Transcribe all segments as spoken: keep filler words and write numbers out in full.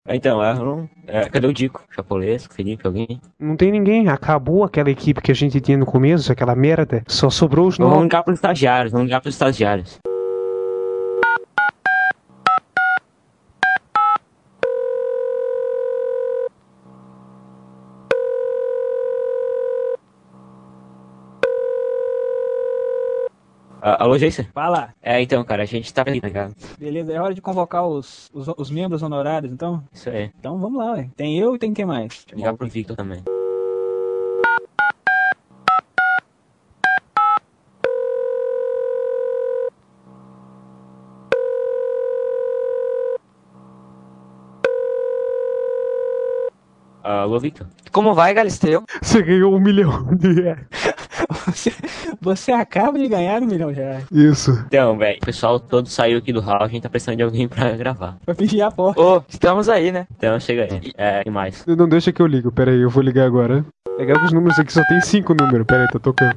Então, Erron, é, cadê o Dico? Chapolesco, Felipe, alguém? Não tem ninguém. Acabou aquela equipe que a gente tinha no começo, aquela merda. Só sobrou os Vamos novos. ligar pros estagiários, vamos ligar pros estagiários. Uh, alô, Jason? Fala. É, então, cara, a gente tá aqui, né, cara? Beleza, é hora de convocar os, os, os membros honorários, então? Isso aí. Então vamos lá, ué. Tem eu e tem quem mais? Vou ligar pro Victor também. Uh, alô, Victor? Como vai, Galisteu? Você ganhou um milhão de reais. Você, você acaba de ganhar um milhão de reais. Isso. Então, velho, o pessoal todo saiu aqui do hall, a gente tá precisando de alguém pra gravar. Pra fingir a porta. Ô, oh, estamos aí, né? Então, chega aí. É, e mais? Não deixa que eu ligo. Pera aí, eu vou ligar agora. Legal que os números aqui só tem cinco números. Pera aí, tá tocando.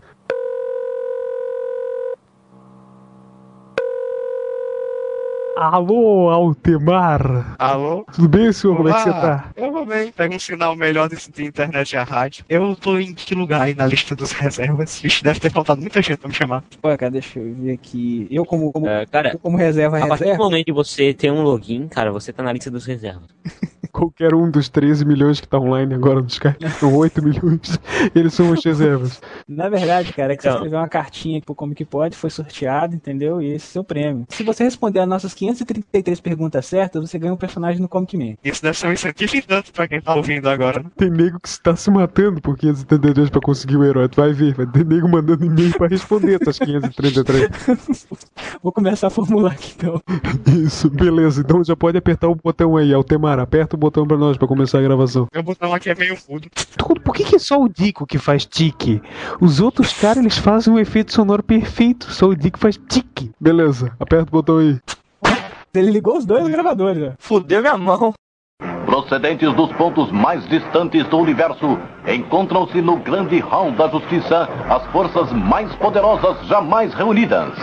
Alô, Altemar. Alô? Tudo bem, senhor? Como é que Olá. você tá? Eu vou bem. Pega um sinal melhor desse de internet e a rádio. Eu tô em que lugar aí na lista dos reservas? Vixe, deve ter faltado muita gente pra me chamar. Pô, cara, deixa eu ver aqui. Eu como, como, Uh, cara, eu como reserva, a partir do reserva. momento que você tem um login, cara, você tá na lista dos reservas. Qualquer um dos treze milhões que tá online agora no Skype. São oito milhões. Eles são os reservas. Na verdade, cara, é que você Então. escreveu uma cartinha aqui pro Como Que Pode, foi sorteado, entendeu? E esse é o seu prêmio. Se você responder as nossas quinhentas e trinta e três perguntas certas, você ganha um personagem no Comic Man. Isso deve ser um incentivo e tanto pra quem tá ouvindo agora. Tem nego que está se matando por quinhentos e trinta e três pra conseguir o herói. Tu vai ver, vai ter nego mandando e-mail pra responder essas quinhentas e trinta e três. Vou começar a formular aqui então. Isso, beleza. Então já pode apertar o botão aí, Altemar. Aperta o botão pra nós, pra começar a gravação. Meu botão aqui é meio fudo. Tudo, por que, que é só o Dico que faz tique? Os outros caras, eles fazem um efeito sonoro perfeito. Só o Dico faz tique. Beleza, aperta o botão aí. Ele ligou os dois gravadores, ó. Fudeu minha mão. Procedentes dos pontos mais distantes do universo, encontram-se no grande hall da justiça as forças mais poderosas jamais reunidas.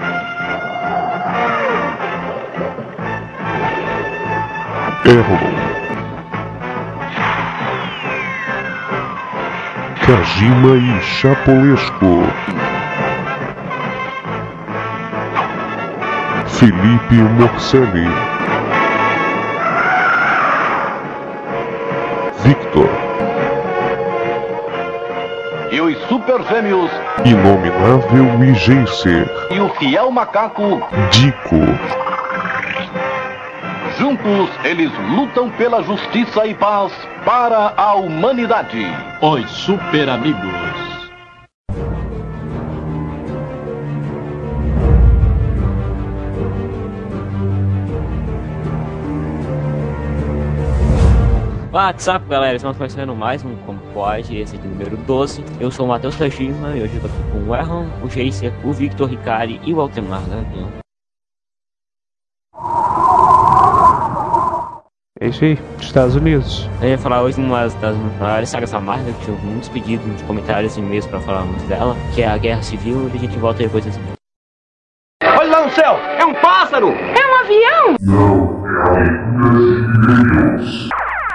Errol, Kajima e Chapolesco, Felipe Morcelli, Victor, E os super gêmeos Inominável e Geiser, e o fiel macaco, Dico, juntos eles lutam pela justiça e paz para a humanidade. Os Super Amigos. WhatsApp, galera, estamos começando mais um Como Pode, esse aqui é o número doze. Eu sou o Matheus Kajima e hoje eu tô aqui com o Erron, o Geiser, o Victor Ricari e o Altemar, né? É isso aí, Estados Unidos. Eu ia falar hoje uma das maiores sagas da Marvel, que tinha muitos pedidos de comentários e e-mails pra falarmos dela, que é a Guerra Civil, e a gente volta depois desse vídeo. Olha lá no céu, é um pássaro! É um avião? não é a leitura de e-mails.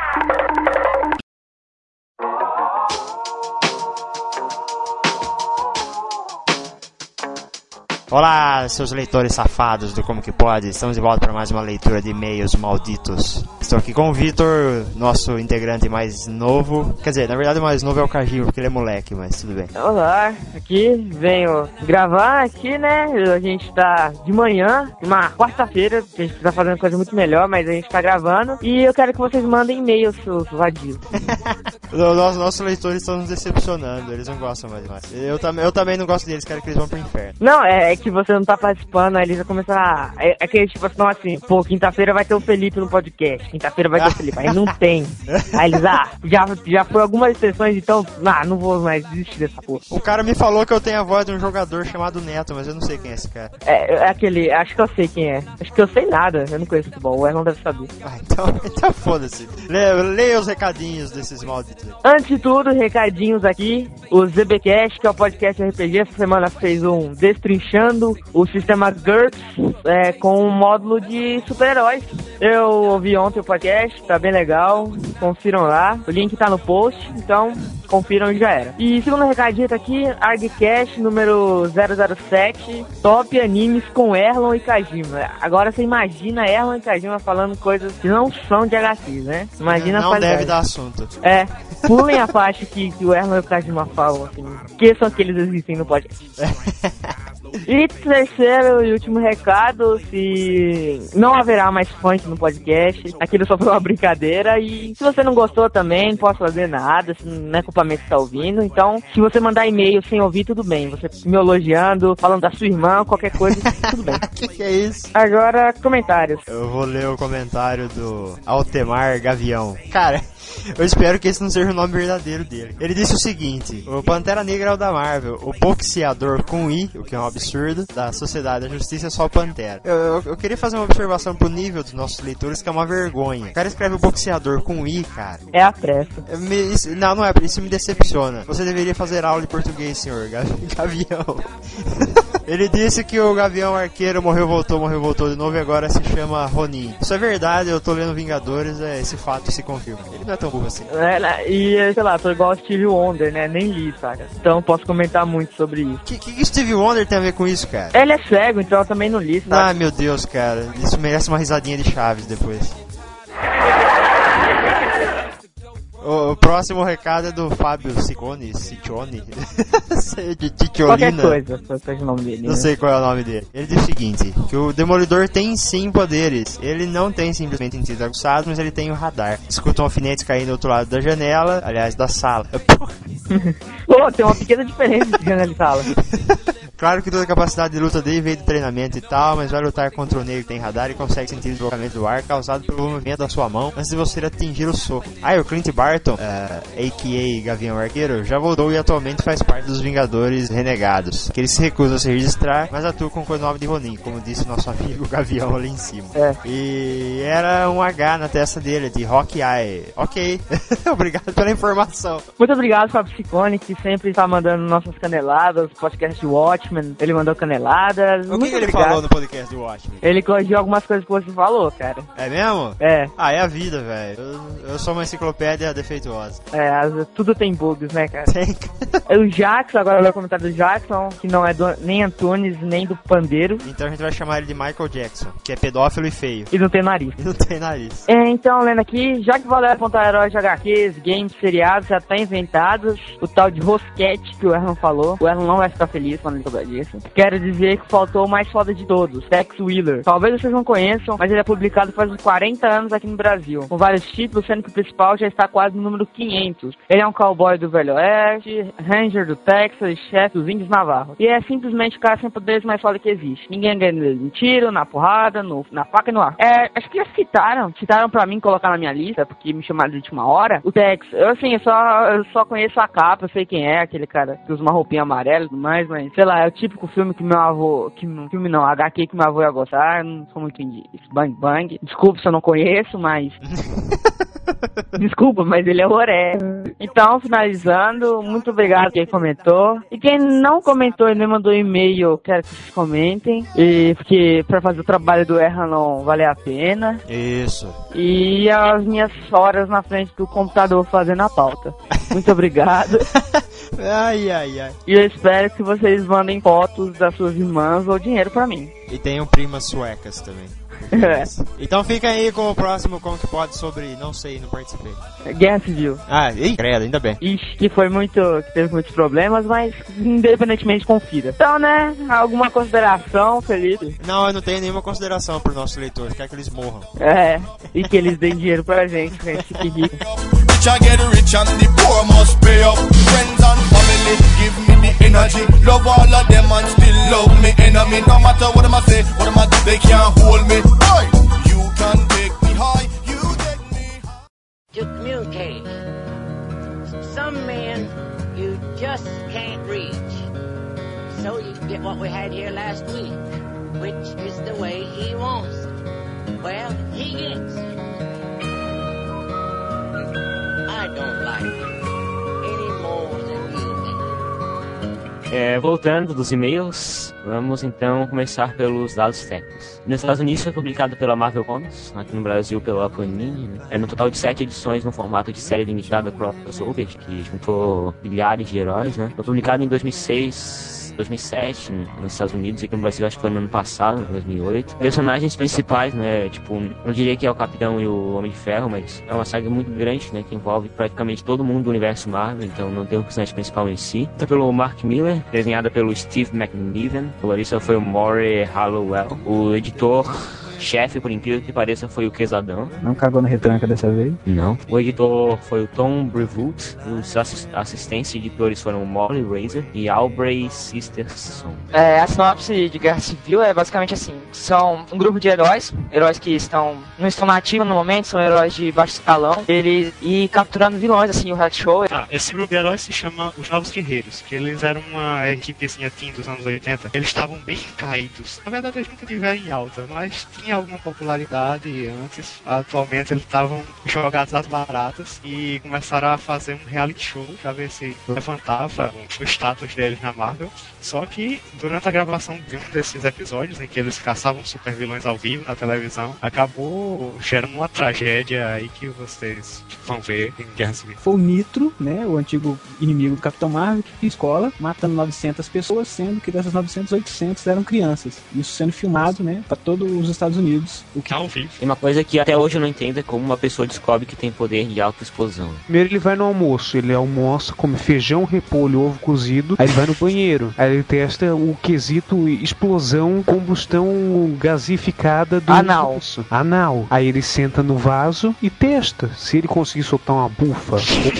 Olá, seus leitores safados do Como Que Pode, estamos de volta para mais uma leitura de e-mails malditos. Estou aqui com o Vitor, nosso integrante mais novo. Quer dizer, na verdade o mais novo é o Kajima, porque ele é moleque, mas tudo bem. Olá, aqui venho gravar aqui, né? A gente tá de manhã, uma quarta-feira, a gente tá fazendo coisa muito melhor, mas a gente tá gravando. E eu quero que vocês mandem e-mails, seus vadios. Nossos, nossos leitores estão nos decepcionando, eles não gostam mais de nós. Eu, tam, eu também não gosto deles, quero que eles vão pro inferno. Não, é, é que você não tá participando, aí eles vão começar a... É, é que eles tipo assim, assim, pô, quinta-feira vai ter o Felipe no podcast, quinta-feira vai ter o Felipe, aí não tem. Aí eles, ah, já, já foi algumas sessões, então, ah, não vou mais desistir dessa porra. O cara me falou que eu tenho a voz de um jogador chamado Neto, mas eu não sei quem é esse cara. É, é aquele, acho que eu sei quem é. Acho que eu sei nada, eu não conheço futebol, o Erlon deve saber. Ah, então, então foda-se. Leia, leia os recadinhos desses malditos. Antes de tudo, recadinhos aqui. O ZBcast, que é o podcast R P G, essa semana fez um Destrinchando o sistema GURPS é, com um módulo de super-heróis. Eu ouvi ontem o podcast, tá bem legal. Confiram lá. O link tá no post, então confiram e já era. E segundo recadinho tá aqui, ArgCast número zero zero sete, Top Animes com Erlon e Kajima. Agora você imagina Erlon e Kajima falando coisas que não são de H Q, né? Imagina não a qualidade. deve dar assunto. É, pulem a parte que, que o Erlon e o Kajima falam, assim. Esqueçam que eles existem no podcast. E terceiro e último recado, se não haverá mais funk no podcast, aquilo só foi uma brincadeira, e se você não gostou também, não posso fazer nada, não é culpa minha que tá ouvindo, então se você mandar e-mail sem ouvir, tudo bem, você me elogiando, falando da sua irmã, qualquer coisa, tudo bem. Que que é isso? Agora, comentários. Eu vou ler o comentário do Altemar Gavião. Cara, eu espero que esse não seja o nome verdadeiro dele. Ele disse o seguinte: o Pantera Negra é o da Marvel, o boxeador com I, o que é um absurdo, da Sociedade da Justiça é só o Pantera. Eu, eu, eu queria fazer uma observação pro nível dos nossos leitores, que é uma vergonha. O cara escreve o boxeador com I, cara. É a pressa. Me, isso, não, não é, isso me decepciona. Você deveria fazer aula de português, senhor Gavião. Ele disse que o Gavião Arqueiro morreu, voltou, morreu, voltou de novo e agora se chama Ronin. Isso é verdade, eu tô lendo Vingadores, é, esse fato se confirma. Ele não é tão burro assim. É, e, sei lá, tô igual o Steve Wonder, né? Nem li, saca? Então posso comentar muito sobre isso. O que, que Steve Wonder tem a ver com isso, cara? Ele é cego, então eu também não li, saca? Ah, meu Deus, cara. Isso merece uma risadinha de Chaves depois. O, o próximo recado é do Fábio Ciccone, Ciccione, de Ticciolina. Qualquer coisa, seja o nome dele. Não né? sei qual é o nome dele. Ele diz o seguinte, que o Demolidor tem sim poderes. Ele não tem simplesmente sentidos aguçados, mas ele tem o radar. Escuta um alfinete caindo do outro lado da janela, aliás, da sala. Pô, tem uma pequena diferença de janela e sala. Claro que toda a capacidade de luta dele veio do treinamento e tal, mas vai lutar contra o negro que tem radar e consegue sentir o deslocamento do ar causado pelo movimento da sua mão antes de você atingir o soco. Ah, e o Clint Barton, uh, a k a. Gavião Arqueiro, já voltou e atualmente faz parte dos Vingadores Renegados, que eles se recusam a se registrar, mas atuam com o codinome de Ronin, como disse nosso amigo Gavião ali em cima. É. E era um H na testa dele, de Hawkeye. Ok, obrigado pela informação. Muito obrigado, Fábio Ciccone, que sempre está mandando nossas caneladas, podcast de Watchmen, ele mandou caneladas. O que, Muito que ele obrigado. falou no podcast do Watchmen? Ele corrigiu algumas coisas que você falou, cara. É mesmo? É. Ah, é a vida, velho. Eu, eu sou uma enciclopédia defeituosa. É, as- tudo tem bugs, né, cara? Tem. O Jackson, agora eu vou comentar do Jackson, que não é do, nem Antunes, nem do Pandeiro, Então a gente vai chamar ele de Michael Jackson, que é pedófilo e feio. e não tem nariz. E não tem nariz. É, então, lendo aqui, já que Valério apontar heróis de H Qs, games, seriados já tá inventados, o tal de Rosquete que o Erlon falou, o Erlon não vai ficar feliz quando ele souber disso. Quero dizer que faltou o mais foda de todos, Tex Wheeler. Talvez vocês não conheçam, mas ele é publicado faz uns quarenta anos aqui no Brasil, com vários títulos, sendo que o principal já está quase no número quinhentos. Ele é um cowboy do Velho Oeste, ranger do Texas e chefe dos índios navarros. E é simplesmente o cara sem poderes mais foda que existe. Ninguém ganha nele no tiro, na porrada, no, na faca e no ar. É, acho que já citaram, citaram pra mim colocar na minha lista, porque me chamaram de última hora. O Tex, eu assim, eu só, eu só conheço a capa, eu sei quem é, aquele cara que usa uma roupinha amarela e tudo mais, mas sei lá, é o típico filme que meu avô, que não, filme não, H Q que meu avô ia gostar, eu não sou muito indígena. Bang Bang. Desculpa se eu não conheço, mas... Desculpa, mas ele é oré. Então, finalizando, muito obrigado quem comentou. E quem não comentou e nem mandou e-mail, quero que vocês comentem. E porque pra fazer o trabalho do Erlon valer a pena. Isso. E as minhas horas na frente do computador fazendo a pauta. Muito obrigado. Ai, ai, ai. E eu espero que vocês mandem fotos das suas irmãs ou dinheiro pra mim. E tenham primas suecas também. É. Então fica aí com o próximo Como que Pode sobre, não sei, não participei. Guerra Civil. Ah, ih, credo, ainda bem. Ixi, que foi muito, que teve muitos problemas, mas independentemente confira. Então, né, alguma consideração, Felipe? Não, eu não tenho nenhuma consideração pro nosso leitor, quero que eles morram. É, e que eles deem dinheiro pra gente, pra gente fique rico. Rich I get rich and the poor must pay up. Friends and family give me the energy. Love all of them and still love me enemy. No matter what them I say, what them I do, they can't hold me. Boy, you can take me high, you take me high. To communicate. Some men you just can't reach. So you get what we had here last week, which is the way he wants it. Well, he gets it. I don't like it any more than you do. É, voltando dos e-mails, vamos então começar pelos dados técnicos. Nos Estados Unidos foi publicado pela Marvel Comics, aqui no Brasil pela Panini, né? É no total de sete edições no formato de série limitada crossover, que juntou milhares de heróis, né? Foi publicado em dois mil e seis... dois mil e sete nos Estados Unidos, e aqui no Brasil acho que foi no ano passado, dois mil e oito. Personagens principais, né, tipo, não diria que é o Capitão e o Homem de Ferro, mas é uma saga muito grande, né, que envolve praticamente todo mundo do universo Marvel, então não tem um personagem principal em si. Então, pelo Mark Miller, desenhada pelo Steve McNiven, o colorista foi o Maury Hallowell, o editor chefe, por incrível que pareça, foi o Quesadão. Não cagou na retranca dessa vez? Não. O editor foi o Tom Brevoort. Os assist assistentes editores foram Molly Razor e Aubrey Sisterson. É, a sinopse de Guerra Civil é basicamente assim: são um grupo de heróis, heróis que estão não estão na ativa no momento, são heróis de baixo escalão, eles e capturando vilões, assim, o Hack Show. Ah, esse grupo de heróis se chama Os Novos Guerreiros, que eles eram uma equipe assim, assim dos anos oitenta. Eles estavam bem caídos. Na verdade, eles nunca tiveram em alta, mas tinha alguma popularidade antes. Atualmente eles estavam jogados às baratas e começaram a fazer um reality show pra ver se levantava o status deles na Marvel. Só que durante a gravação de um desses episódios em que eles caçavam super vilões ao vivo na televisão, acabou gerando uma tragédia aí que vocês vão ver em Guerra Civil. Foi o Nitro, né, o antigo inimigo do Capitão Marvel, que escola, matando novecentas pessoas, sendo que dessas novecentas, oitocentas eram crianças. Isso sendo filmado, né, pra todos os Estados Unidos. O que... Tem uma coisa que até hoje eu não entendo, é como uma pessoa descobre que tem poder de autoexplosão. Primeiro ele vai no almoço, ele almoça, come feijão, repolho, ovo cozido, aí ele vai no banheiro, aí ele testa o quesito explosão, combustão gasificada do anal. almoço. Anal. Aí ele senta no vaso e testa. Se ele conseguir soltar uma bufa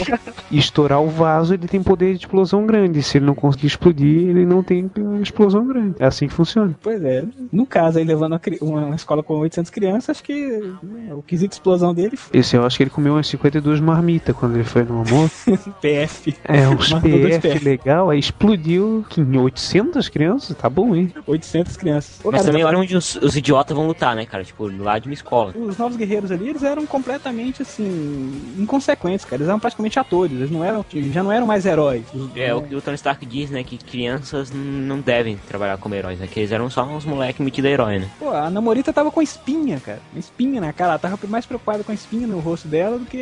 e estourar o vaso, ele tem poder de explosão grande. Se ele não conseguir explodir, ele não tem explosão grande. É assim que funciona. Pois é. No caso, aí levando uma, uma escola com oitocentas crianças, acho que né, o quesito de explosão dele foi... Esse eu acho que ele comeu umas cinquenta e duas marmitas quando ele foi no almoço. P F. É, uns P F, P F legal, aí explodiu em oitocentas crianças, tá bom, hein? oitocentas crianças. Mas cara, também olha onde os, os idiotas vão lutar, né, cara? Tipo, lá de uma escola. Os Novos Guerreiros ali, eles eram completamente, assim, inconsequentes, cara. Eles eram praticamente atores, eles não eram, já não eram mais heróis. É, é o que o Tony Stark diz, né, que crianças não devem trabalhar como heróis, né? Que eles eram só uns moleques metidos a herói, né? Pô, a Namorita tava com espinha, cara. Uma espinha na cara. Ela tava mais preocupada com a espinha no rosto dela do que,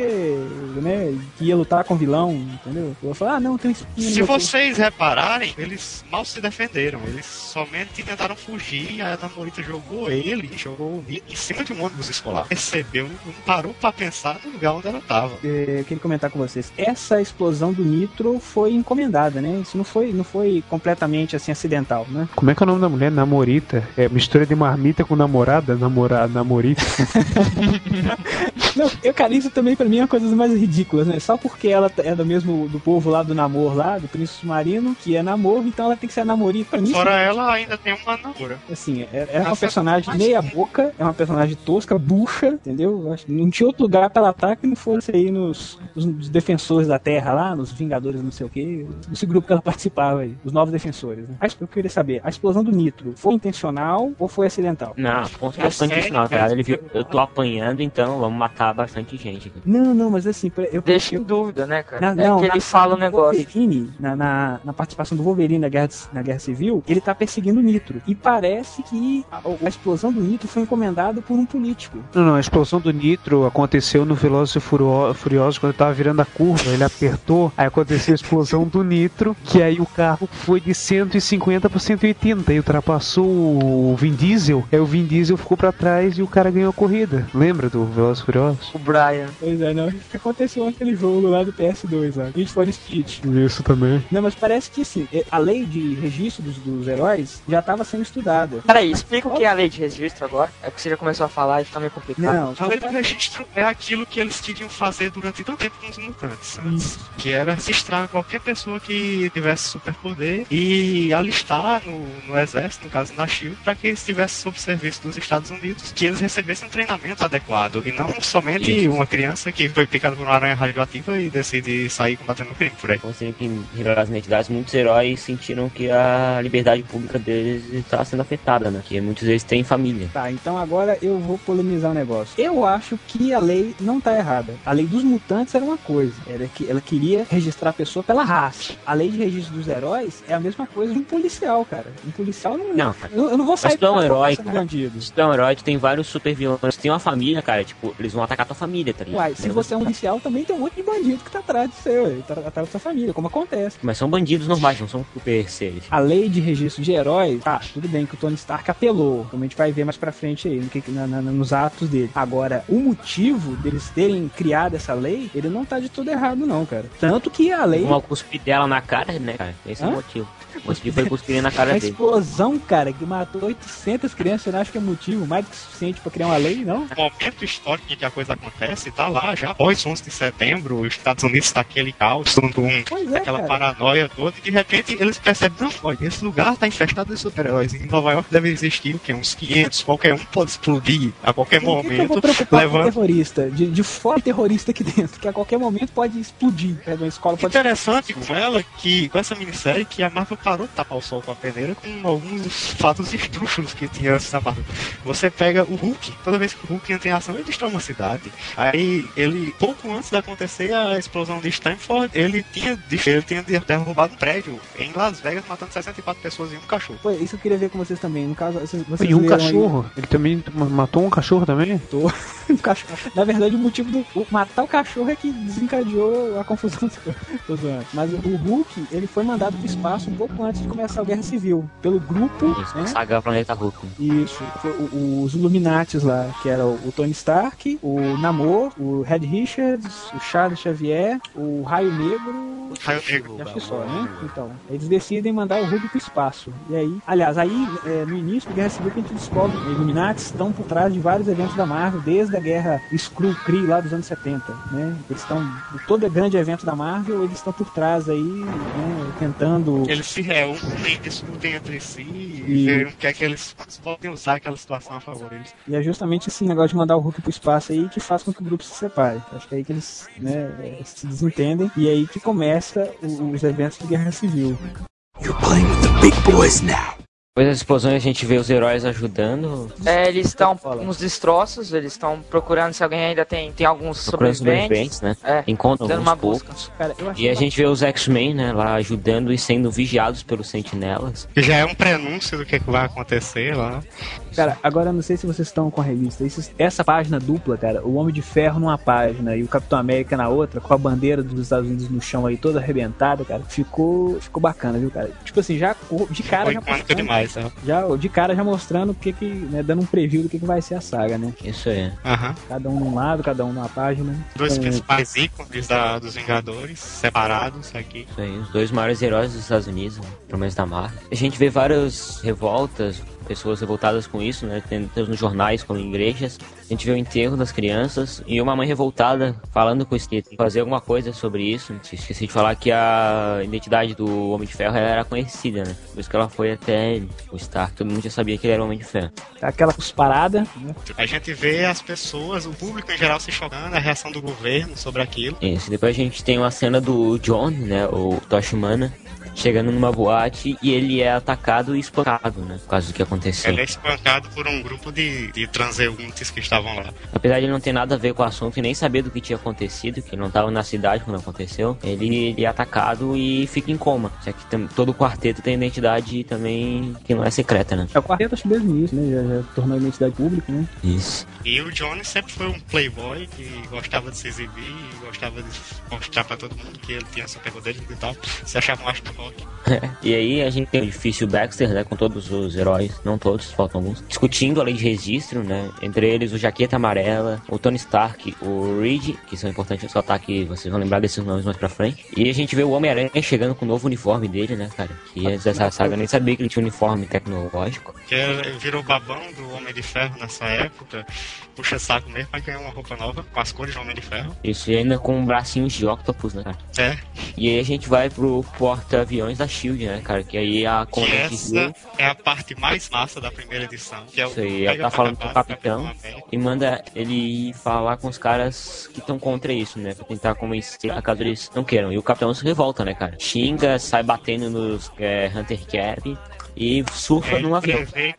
né, que ia lutar com o vilão, entendeu? Eu falei, ah, não, tem espinha no Se meu vocês corpo. repararem, eles mal se defenderam. Eles somente tentaram fugir e a Namorita jogou ele, jogou o Nitro em cima de um ônibus escolar. Percebeu, não parou pra pensar no lugar onde ela tava. É, eu queria comentar com vocês. Essa explosão do Nitro foi encomendada, né? Isso não foi, não foi completamente, assim, acidental, né? Como é que é o nome da mulher? Namorita? É mistura de marmita com namorada? Namorada, namorita? Não, eu, cara, isso também pra mim é uma coisa mais ridículas, né? Só porque ela é do mesmo do povo lá do Namor lá, do Príncipe Submarino, que é Namor, então ela tem que ser a Namorita. Pra mim, fora ela ainda tem uma namora. Assim, é, é uma personagem meia boca, é uma personagem tosca, bucha, entendeu? Não tinha outro lugar pra ela estar que não fosse aí nos, nos defensores da Terra lá, nos Vingadores, não sei o que, nesse grupo que ela participava aí, os novos defensores, né? Eu queria saber, a explosão do Nitro foi intencional ou foi acidental? Não, com certeza intencional, cara. Ele viu, eu tô apanhando, então vamos matar bastante gente. Cara. Não, não, mas assim, eu deixa eu, em dúvida, né, cara? Na, não, é que ele fala um negócio. Wolverine, na, na, na participação do Wolverine na Guerra, na Guerra Civil, ele tá perseguindo o Nitro. E parece que a, a explosão do Nitro foi encomendada por um político. Não, não, a explosão do Nitro aconteceu no Velozes e Furiosos quando ele tava virando a curva, ele apertou, aí aconteceu a explosão do Nitro, que aí o carro foi de cento e cinquenta por cento e oitenta e ultrapassou o Vin Diesel, aí o Vin Diesel ficou pra trás e o cara ganhou a corrida. Lembra do Velozes e Furiosos? O Brian. Pois é, não, o que aconteceu naquele jogo lá do P S dois, lá. Need for Speed. Isso também. Não, mas parece que assim, a lei de registro dos, dos heróis já estava sendo estudada. Peraí, explica o que é a lei de registro agora. É que você já começou a falar e fica meio complicado. Não, a lei de registro é aquilo que eles queriam fazer durante tanto tempo com os mutantes. Antes, que era registrar qualquer pessoa que tivesse superpoder e alistar no, no exército, no caso na S H I E L D, para que eles estivessem sob serviço dos Estados Unidos, que eles recebessem um treinamento adequado e não só Somente Isso. uma criança que foi picada por uma aranha radioativa e decide sair combatendo o crime por aí. Mostrando que em Heróis e Identidades, muitos heróis sentiram que a liberdade pública deles está sendo afetada, né? Que muitos deles têm família. Tá, então agora eu vou polemizar um negócio. Eu acho que a lei não tá errada. A lei dos mutantes era uma coisa. Era que ela queria registrar a pessoa pela raça. A lei de registro dos heróis é a mesma coisa de um policial, cara. Um policial não... Não, cara. Eu, eu não vou sair Mas tu é um pra herói, caça cara. de bandido. Se tu é um herói, tu tem vários super vilões. Se tu tem uma família, cara, tipo, eles vão atacar tua família, tá ligado? Uai, se você é um policial, também tem um monte de bandido que tá atrás de você, ué, tá atrás da sua família, como acontece. Mas são bandidos normais, não são super seres. A lei de registro de heróis, tá, tudo bem que o Tony Stark apelou, como a gente vai ver mais pra frente aí, no que, na, na, nos atos dele. Agora, o motivo deles terem criado essa lei, ele não tá de tudo errado não, cara. Tanto que a lei... Uma cuspir dela na cara, né, cara? Esse Hã? é o motivo. O motivo foi cuspir na cara a dele. explosão, cara, que matou oitocentas crianças, você não acha que é motivo mais do que suficiente pra criar uma lei, não? O momento histórico em que a coisa acontece tá lá, já após onze de setembro, os Estados Unidos tá aquele caos, tudo um, é, aquela cara. paranoia toda, e de repente eles percebem, não, olha, esse lugar tá infestado de super-heróis, em Nova York deve existir o quê? Uns quinhentos, qualquer um pode explodir a qualquer Por momento. Que que eu vou preocupar levando... com terrorista, de, de fora terrorista aqui dentro, que a qualquer momento pode explodir, é, uma escola pode... Interessante com ela, que com essa minissérie, que a Marvel parou de tapar o sol com a peneira com alguns fatos esdrúxulos que tinha antes da Marvel. Você pega o Hulk, toda vez que o Hulk entra em ação, ele destrói uma cidade. Aí, ele, pouco antes de acontecer a explosão de Stanford, ele tinha, ele tinha derrubado um prédio em Las Vegas, matando sessenta e quatro pessoas e um cachorro. Pô, isso eu queria ver com vocês também. No caso, vocês, vocês e um cachorro? Aí... Ele também matou um cachorro também? Matou um cachorro. Na verdade, o motivo do o, matar o cachorro é que desencadeou a confusão. Mas o Hulk, ele foi mandado pro espaço um pouco antes de começar a Guerra Civil, pelo grupo, Isso, né? Saga Planeta Hulk. Isso, foi o, os Illuminates lá, que era o, o Tony Stark, o Namor, o Red Richards, o Charles Xavier, o Raio Negro... Raio Negro. Acho que só, né? Então, eles decidem mandar o Hulk pro espaço. E aí, aliás, aí, é, no início da Guerra Civil, que a gente descobre que os Illuminates estão por trás de vários eventos da Marvel, desde a Guerra Skrull-Kree lá dos anos setenta, né? Eles estão, todo grande evento da Marvel, eles estão por trás aí, né, tentando... Eles se reúnem, discutem entre si e veem o que é que eles podem usar aquela situação a favor deles. E é justamente esse negócio de mandar o Hulk pro espaço aí que faz com que o grupo se separe. Acho que é aí que eles, né, se desentendem e é aí que começa os eventos de Guerra Civil. You're playing with the big boys now. Depois das explosões a gente vê os heróis ajudando. É, eles estão nos destroços, eles estão procurando se alguém ainda tem, tem alguns procurando sobreviventes, sobreviventes, né? É, encontram dando alguns uma poucos. Cara, e a gente vê os X-Men, né, lá ajudando e sendo vigiados pelos sentinelas. Que já é um prenúncio do que vai acontecer lá. Cara, agora eu não sei se vocês estão com a revista. Isso, essa página dupla, cara, o Homem de Ferro numa página e o Capitão América na outra, com a bandeira dos Estados Unidos no chão aí toda arrebentada, cara, ficou, ficou bacana, viu, cara? Tipo assim, já de cara Foi já mostrando, demais, né? já de cara já mostrando o que que, né, dando um preview do que que vai ser a saga, né? Isso aí. Uhum. Cada um num lado, cada um numa página. Dois então, principais ícones da, dos Vingadores, separados aqui. Isso aí, os dois maiores heróis dos Estados Unidos, né? Pelo menos da Marvel. A gente vê várias revoltas, pessoas revoltadas com isso, né? Tem nos jornais, como em igrejas. A gente vê o enterro das crianças e uma mãe revoltada falando com o Steve, fazer alguma coisa sobre isso. Esqueci de falar que a identidade do Homem de Ferro ela era conhecida, né? Por isso que ela foi até ele, o Stark. Todo mundo já sabia que ele era o Homem de Ferro. Aquela cusparada, né? A gente vê as pessoas, o público em geral se chocando, a reação do governo sobre aquilo. Isso, depois a gente tem uma cena do John, né? O Tocha Humana, chegando numa boate e ele é atacado e espancado, né? Por causa do que aconteceu. Ele é espancado por um grupo de, de transeuntes que estavam lá. Apesar de ele não ter nada a ver com o assunto e nem saber do que tinha acontecido, que ele não estava na cidade quando aconteceu, ele, ele é atacado e fica em coma. Só que tem, todo o quarteto tem identidade também que não é secreta, né? É, o quarteto acho que desde o início, né? Já, já tornou a identidade pública, né? Isso. E o Johnny sempre foi um playboy que gostava de se exibir, gostava de mostrar pra todo mundo que ele tinha superpoderes e tal. Se achava um astro rock. E aí a gente tem o edifício Baxter, né, com todos os heróis, não todos, faltam alguns, discutindo a lei de registro, né, entre eles o Jaqueta Amarela, o Tony Stark, o Reed, que são importantes ressaltar que vocês vão lembrar desses nomes mais pra frente, e a gente vê o Homem-Aranha chegando com o novo uniforme dele, né, cara, que antes dessa saga eu nem sabia que ele tinha um uniforme tecnológico. Que virou babão do Homem de Ferro nessa época, puxa saco mesmo, vai ganhar uma roupa nova com as cores do Homem de Ferro. Isso, e ainda com bracinhos de octopus, né, cara? É. E aí a gente vai pro porta-aviões da SHIELD, né, cara? Que aí a Que essa é a parte mais massa da primeira edição. Que é o Isso aí, ela tá falando com o capitão e manda ele falar com os caras que estão contra isso, né? Pra tentar convencer a caso eles não queiram. E o capitão se revolta, né, cara? Xinga, sai batendo nos é, Hunter Cap e surfa é, num avião.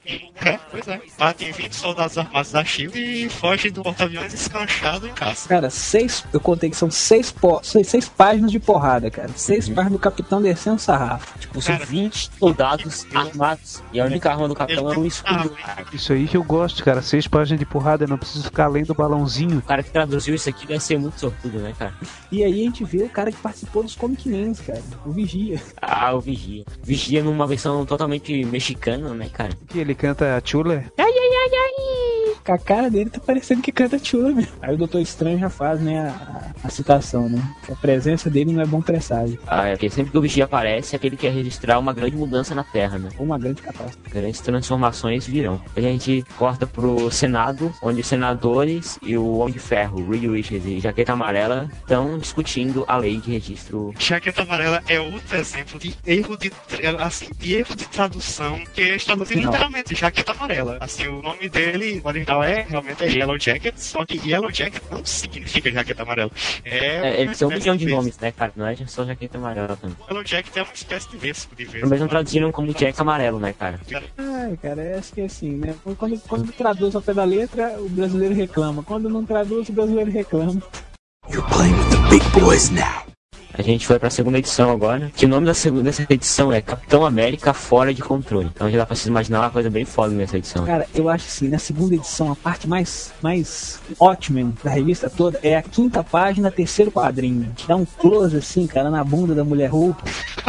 É, pois é. Bate em vinte soldados armados da SHIELD e foge do porta-aviões escanchado em caça. Cara, seis, eu contei que são seis, po, seis, seis páginas de porrada, cara. Seis uhum. páginas do capitão descendo sarrafo. Tipo, são cara, vinte soldados eu... armados e a única arma do capitão era um escudo. Isso aí que eu gosto, cara. Seis páginas de porrada, eu não preciso ficar além do balãozinho. O cara que traduziu isso aqui deve ser muito sortudo, né, cara? E aí a gente vê o cara que participou dos Comic Mans, cara. O Vigia. Ah, o Vigia. Vigia numa versão totalmente mexicano, né, cara? Que ele canta Chula? Ai, ai, ai, ai. Com a cara dele tá parecendo que canta Chula mesmo. Aí o Doutor Estranho já faz, né, a, a citação, né? A presença dele não é bom presságio. Ah, é porque sempre que o Vigia aparece, é aquele que quer registrar uma grande mudança na Terra, né? Uma grande catástrofe. Grandes transformações virão. A gente corta pro Senado, onde os senadores e o Homem de Ferro, Reed Richards e Jaqueta Amarela estão discutindo a lei de registro. Jaqueta Amarela é outro exemplo de erro de, assim, de erro de tradução, que é traduzido literalmente Jaqueta Amarela. Assim, o nome dele, o original é realmente é Yellow Jacket, só que Yellow Jacket não significa Jaqueta Amarela. É, é eles são um milhão de nomes, né, cara? Não é só Jaqueta Amarela também. Yellow Jacket é uma espécie de vesco de vesco. Mas não traduziram como Jack Amarelo, né, cara? Ai, cara, é que é assim, né? Quando, quando traduz ao pé da letra, o brasileiro reclama. Quando não traduz, o brasileiro reclama. You're playing with the big boys now. A gente foi pra segunda edição agora, que o nome da segunda dessa edição é Capitão América Fora de Controle. Então já dá pra se imaginar uma coisa bem foda nessa edição. Cara, eu acho assim, na segunda edição, a parte mais, mais ótima da revista toda é a quinta página, terceiro quadrinho. Dá um close assim, cara, na bunda da mulher roupa.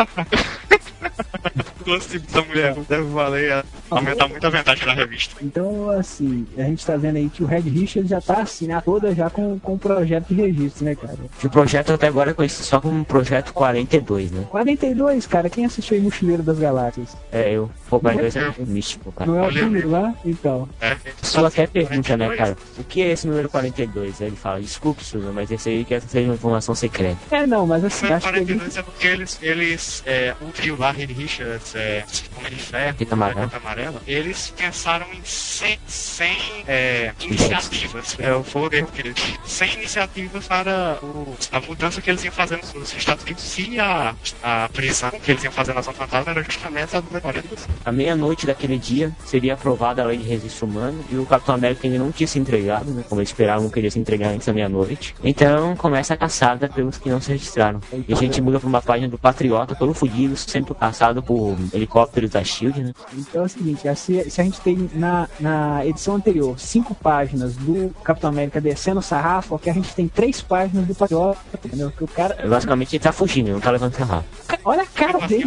Close da mulher deve valer, aumentar muito a vantagem da revista. Então, assim, a gente tá vendo aí que o Red Richards já tá assim, né, toda já com, com o projeto de registro, né, cara? O projeto até agora é conhecido só como Projeto quarenta e dois, né? quarenta e dois, cara, quem assistiu aí Mochileiro das Galáxias? É, eu. Pô, quarenta e dois é um místico, cara. Não é o número lá? Então. É. Só até pergunta, né, cara? O que é esse número quarenta e dois? Aí ele fala, desculpe, Susan, mas esse aí quer ser uma informação secreta. É, não, mas assim, acho quarenta e dois que... é porque eles, eles é, o trio lá, Reed Richards, é, Homem de Ferro, Amarela. Amarela, eles pensaram em cem, cem é, iniciativas. É, eu falei cem iniciativas para o, a mudança que eles iam fazer nos Estados Unidos e a, a prisão que eles iam fazer na Nação Fantasma era justamente a do quarenta e dois. À meia-noite daquele dia seria aprovada a lei de registro humano e o Capitão América ainda não tinha se entregado, né? Como eles esperavam que ele ia se entregar antes da meia-noite. Então começa a caçada pelos que não se registraram. E a gente muda para uma página do Patriota, todo fudido, sempre caçado por helicópteros da SHIELD, né? Então é o seguinte, se, se a gente tem na, na edição anterior cinco páginas do Capitão América descendo o sarrafo, aqui a gente tem três páginas do Patriota, entendeu? Que o cara... Basicamente ele tá fugindo, não tá levando sarrafo. Olha a cara dele.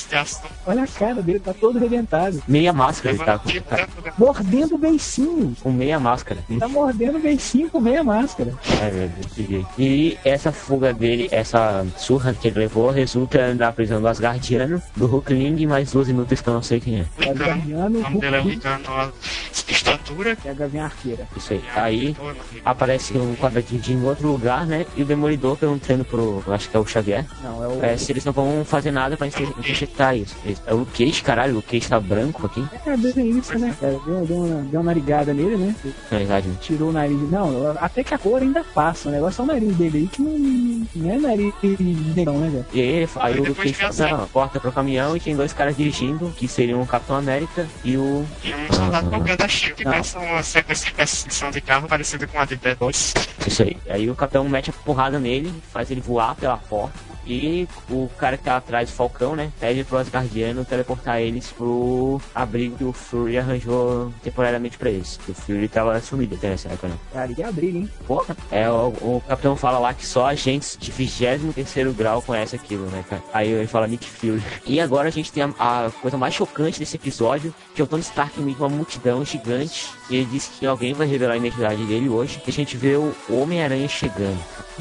Olha a cara dele, tá todo arrebentado. Meia máscara ele tá com, cara. Mordendo o beicinho. Com meia máscara. Tá mordendo o beicinho com meia máscara. É, meu Deus. E essa fuga dele, essa surra que ele levou, resulta na prisão do Asgardiano, do Hulkling e mais doze minutos que eu não sei quem é. O Asgardiano, o nome dele é Ricano Estatura. É a Gavinha Arqueira. Isso aí. Aí aparece um quadradinho em outro lugar, né? E o Demolidor perguntando pro, acho que é o Xavier. Não, é o... É, se eles não vão fazer nada pra interceptar isso. É o Luke Cage, caralho, o Luke Cage tá branco aqui. É, bem isso, né, cara? Deu, deu, uma, deu uma narigada nele, né? É verdade. Tirou o nariz. Não, até que a cor ainda passa. O negócio é o nariz dele aí, que não, não é nariz de negão, né, velho? E aí, aí o Luke Cage faz a porta pro caminhão e tem dois caras dirigindo, que seriam o Capitão América e o... E um soldado qualquer da SHIELD, que começa uma sequência de perseguição de carro parecida com a de D dois. Isso aí. Aí o Capitão mete a porrada nele, faz ele voar pela porta. E o cara que tá atrás do Falcão, né, pede pro Asgardiano teleportar eles pro abrigo que o Fury arranjou temporariamente pra eles. O Fury tava sumido até nessa época, né? Cara, que abrigo, hein? Porra, é, o, o Capitão fala lá que só agentes de vigésimo terceiro grau conhecem aquilo, né, cara? Aí ele fala Nick Fury. E agora a gente tem a, a coisa mais chocante desse episódio, que é o Tony Stark no meio de uma multidão gigante. E ele disse que alguém vai revelar a identidade dele hoje. E a gente vê o Homem-Aranha chegando.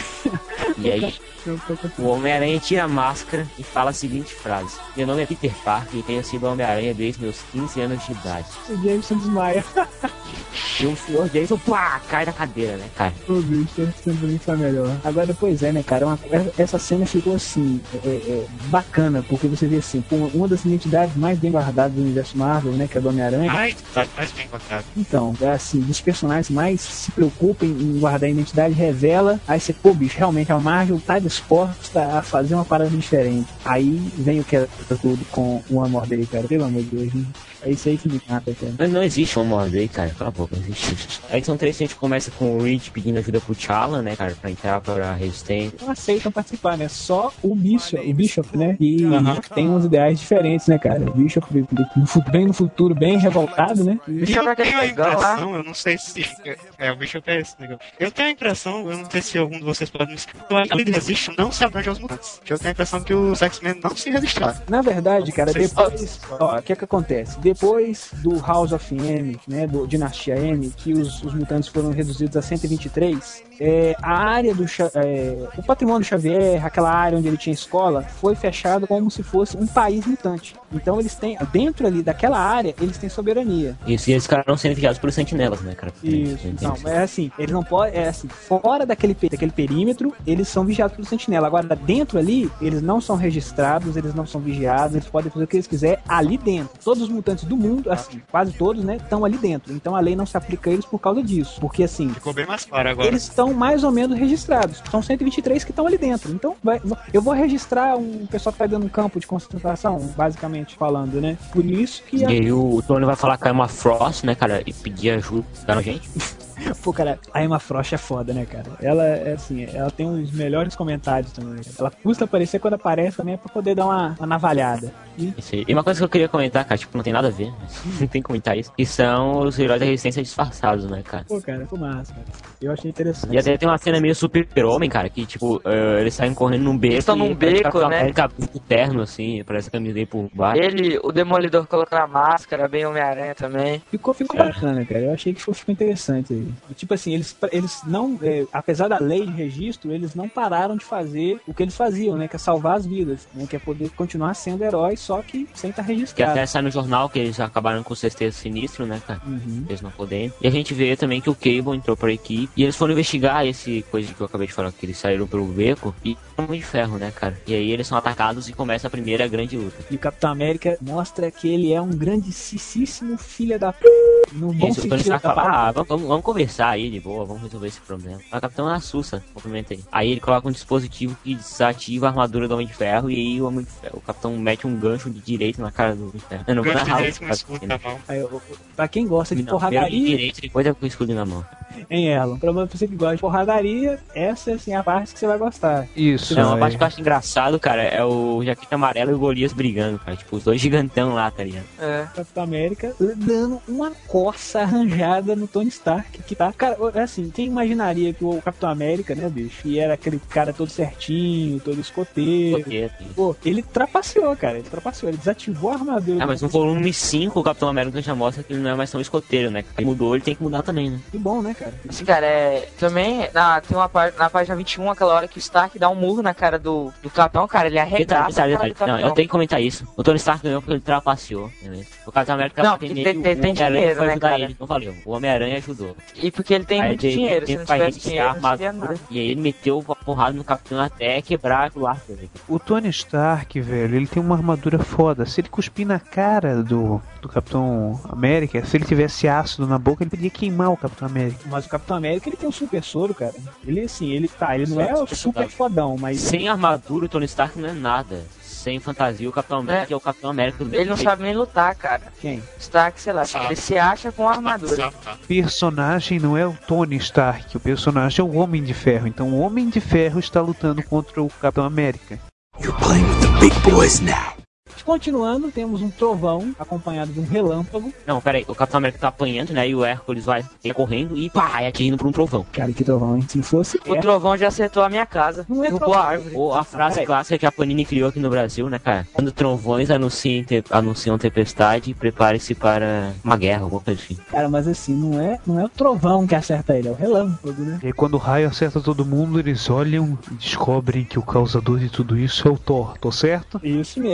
E aí... O Homem-Aranha tira a máscara e fala a seguinte frase: meu nome é Peter Parker e tenho sido Homem-Aranha desde meus quinze anos de idade. O Jameson desmaia. E o senhor Jason, pá, cai da cadeira, né, cara? O bicho sempre foi melhor. Agora, pois é, né, cara? Uma, essa cena ficou assim, é, é, bacana, porque você vê assim, pô, uma das identidades mais bem guardadas do universo Marvel, né, que é a do Homem-Aranha. Mais, mais bem guardado. Então, é assim, dos personagens mais se preocupam em guardar a identidade, revela, aí você, pô, bicho, realmente a Marvel tá disposta a fazer uma parada diferente. Aí vem o que é tudo com o amor dele, cara, pelo amor de Deus, né? É isso aí que me mata, cara. Mas não existe um amor dele, cara, cala a boca, não existe. Aí são três, a gente começa com o Reed pedindo ajuda pro T'Challa, né, cara, pra entrar pra Resistência. Não aceitam participar, né? Só o Bishop, o Bishop, né? E uhum. tem uns ideais diferentes, né, cara? O Bishop bem no futuro, bem revoltado, né? Eu tenho a impressão, eu não sei se... É, o Bishop é esse negócio. Eu tenho a impressão, eu não sei se algum de vocês pode me explicar, a Liga Resiste não se abrange aos mutantes. Eu tenho a impressão que os X-Men não se resistiram. Na verdade, cara, depois... Ó, o que é que acontece? Depois do House of M, né, do Dinastia M, que os, os mutantes foram reduzidos a cento e vinte e três, é, a área do... É, o patrimônio do Xavier, aquela área onde ele tinha escola, foi fechado como se fosse um país mutante. Então eles têm, dentro ali daquela área, eles têm soberania. Isso, e eles ficaram sendo vigiados pelos sentinelas, né, cara? Isso, não, é assim, eles não podem, é assim, fora daquele, daquele perímetro, eles são vigiados pelos sentinelas. Agora, dentro ali, eles não são registrados, eles não são vigiados, eles podem fazer o que eles quiserem ali dentro. Todos os mutantes do mundo, assim, quase todos, né, estão ali dentro. Então a lei não se aplica a eles por causa disso. Porque, assim, ficou bem mais claro agora. Eles estão mais ou menos registrados. São cento e vinte e três que estão ali dentro. Então, vai, eu vou registrar um pessoal que tá dentro de um campo de concentração, basicamente falando, né? Por isso que... E aí o Tony vai falar com a Emma Frost, né, cara, e pedir ajuda da gente. Pô, cara, a Emma Frost é foda, né, cara? Ela é assim, ela tem uns melhores comentários também. Ela custa aparecer quando aparece também, é pra poder dar uma, uma navalhada. E... e uma coisa que eu queria comentar, cara, tipo, não tem nada a ver, não tem que comentar isso, que são os heróis da Resistência disfarçados, né, cara? Pô, cara, foi massa, cara. Eu achei interessante. E até tem uma cena meio super-homem, cara, que, tipo, uh, eles saem correndo num beco. Eles estão num beco, né? América, terno, assim, parece a camisa dele por baixo. Ele, o Demolidor colocando a máscara, bem Homem-Aranha também. Ficou, ficou é. bacana, cara. Eu achei que ficou, ficou interessante aí. E, tipo assim, eles, eles não, é, apesar da lei de registro, eles não pararam de fazer o que eles faziam, né? Que é salvar as vidas, né? Que é poder continuar sendo heróis, só que sem estar registrado. Que até sai no jornal que eles acabaram com o Sexteto Sinistro, né, cara? Uhum. Eles não podem. E a gente vê também que o Cable entrou pra equipe e eles foram investigar esse coisa que eu acabei de falar, que eles saíram pelo beco e um de ferro, né, cara? E aí eles são atacados e começa a primeira grande luta. E o Capitão América mostra que ele é um grandíssimo filho da p... No bom Isso, sentido da fala, ah, vamos, vamos conversar aí de boa, vamos resolver esse problema. O Capitão assusta, cumprimenta aí. Aí ele coloca um dispositivo que desativa a armadura do Homem de Ferro e aí o, Homem de Ferro, o Capitão mete um gancho de direito na cara do Homem de Ferro. Eu não vou narrar o aí, eu, Pra quem gosta de não, porradaria... De direito, depois é com o escudo na mão. Hein, Erlon? Pra você que gosta de porradaria, essa é assim, a parte que você vai gostar. Isso. Não, a parte que eu acho engraçado, cara, é o Jaqueta Amarela e o Golias brigando, cara. Tipo, os dois gigantão lá, tá ligado? É. Capitão América dando uma coça arranjada no Tony Stark, que tá... Cara, assim, quem imaginaria que o Capitão América, né, bicho, e era aquele cara todo certinho, todo escoteiro. Escoteiro. Pô, ele trapaceou, cara, ele trapaceou, ele desativou a armadura. Ah, mas no volume cinco o Capitão América já mostra que ele não é mais tão escoteiro, né? Ele mudou, ele tem que mudar também, né? Que bom, né, cara? Sim, cara, é... Também, na, tem uma parte, na página vinte e um, aquela hora que o Stark dá um murro na cara do, do Capitão, cara, ele arregaça detalhe, detalhe, detalhe. Não, eu tenho que comentar isso. O Tony Stark ganhou porque ele trapaceou, entendeu? O Capitão América não, porque tem, tem, tem dinheiro, né, cara? Ele, não valeu. O Homem-Aranha ajudou. E porque ele tem aí muito ele, dinheiro, ele se não tivesse dinheiro, armadura, e aí ele meteu uma porrada no Capitão até quebrar o arco dele. O Tony Stark, velho, ele tem uma armadura foda. Se ele cuspir na cara do, do Capitão América, se ele tivesse ácido na boca, ele podia queimar o Capitão América. Mas o Capitão América, ele tem um super soro, cara. Ele, assim, ele tá, ele não é o super fodão, mas... Sem armadura, o Tony Stark não é nada. Sem fantasia, o Capitão América é, é o Capitão América do Ele não sabe nem lutar, cara. Quem? Stark, sei lá, ah. ele se acha com armadura. O personagem não é o Tony Stark, o personagem é o Homem de Ferro. Então o Homem de Ferro está lutando contra o Capitão América. You're playing with the big boys now. Continuando, temos um trovão acompanhado de um relâmpago. Não, pera aí, o Capitão América tá apanhando, né? E o Hércules vai correndo e pá, é atingindo por um trovão. Cara, que trovão, hein? Se fosse... O é... trovão já acertou a minha casa. Não é derrubou a árvore. Ou a frase ah, clássica que a Panini criou aqui no Brasil, né, cara? Quando trovões anunciam, te... anunciam tempestade, prepare-se para uma guerra, alguma coisa assim. Cara, mas assim, não é, não é o trovão que acerta ele, é o relâmpago, né? E aí, quando o raio acerta todo mundo, eles olham e descobrem que o causador de tudo isso é o Thor, tô certo? Isso mesmo. Eu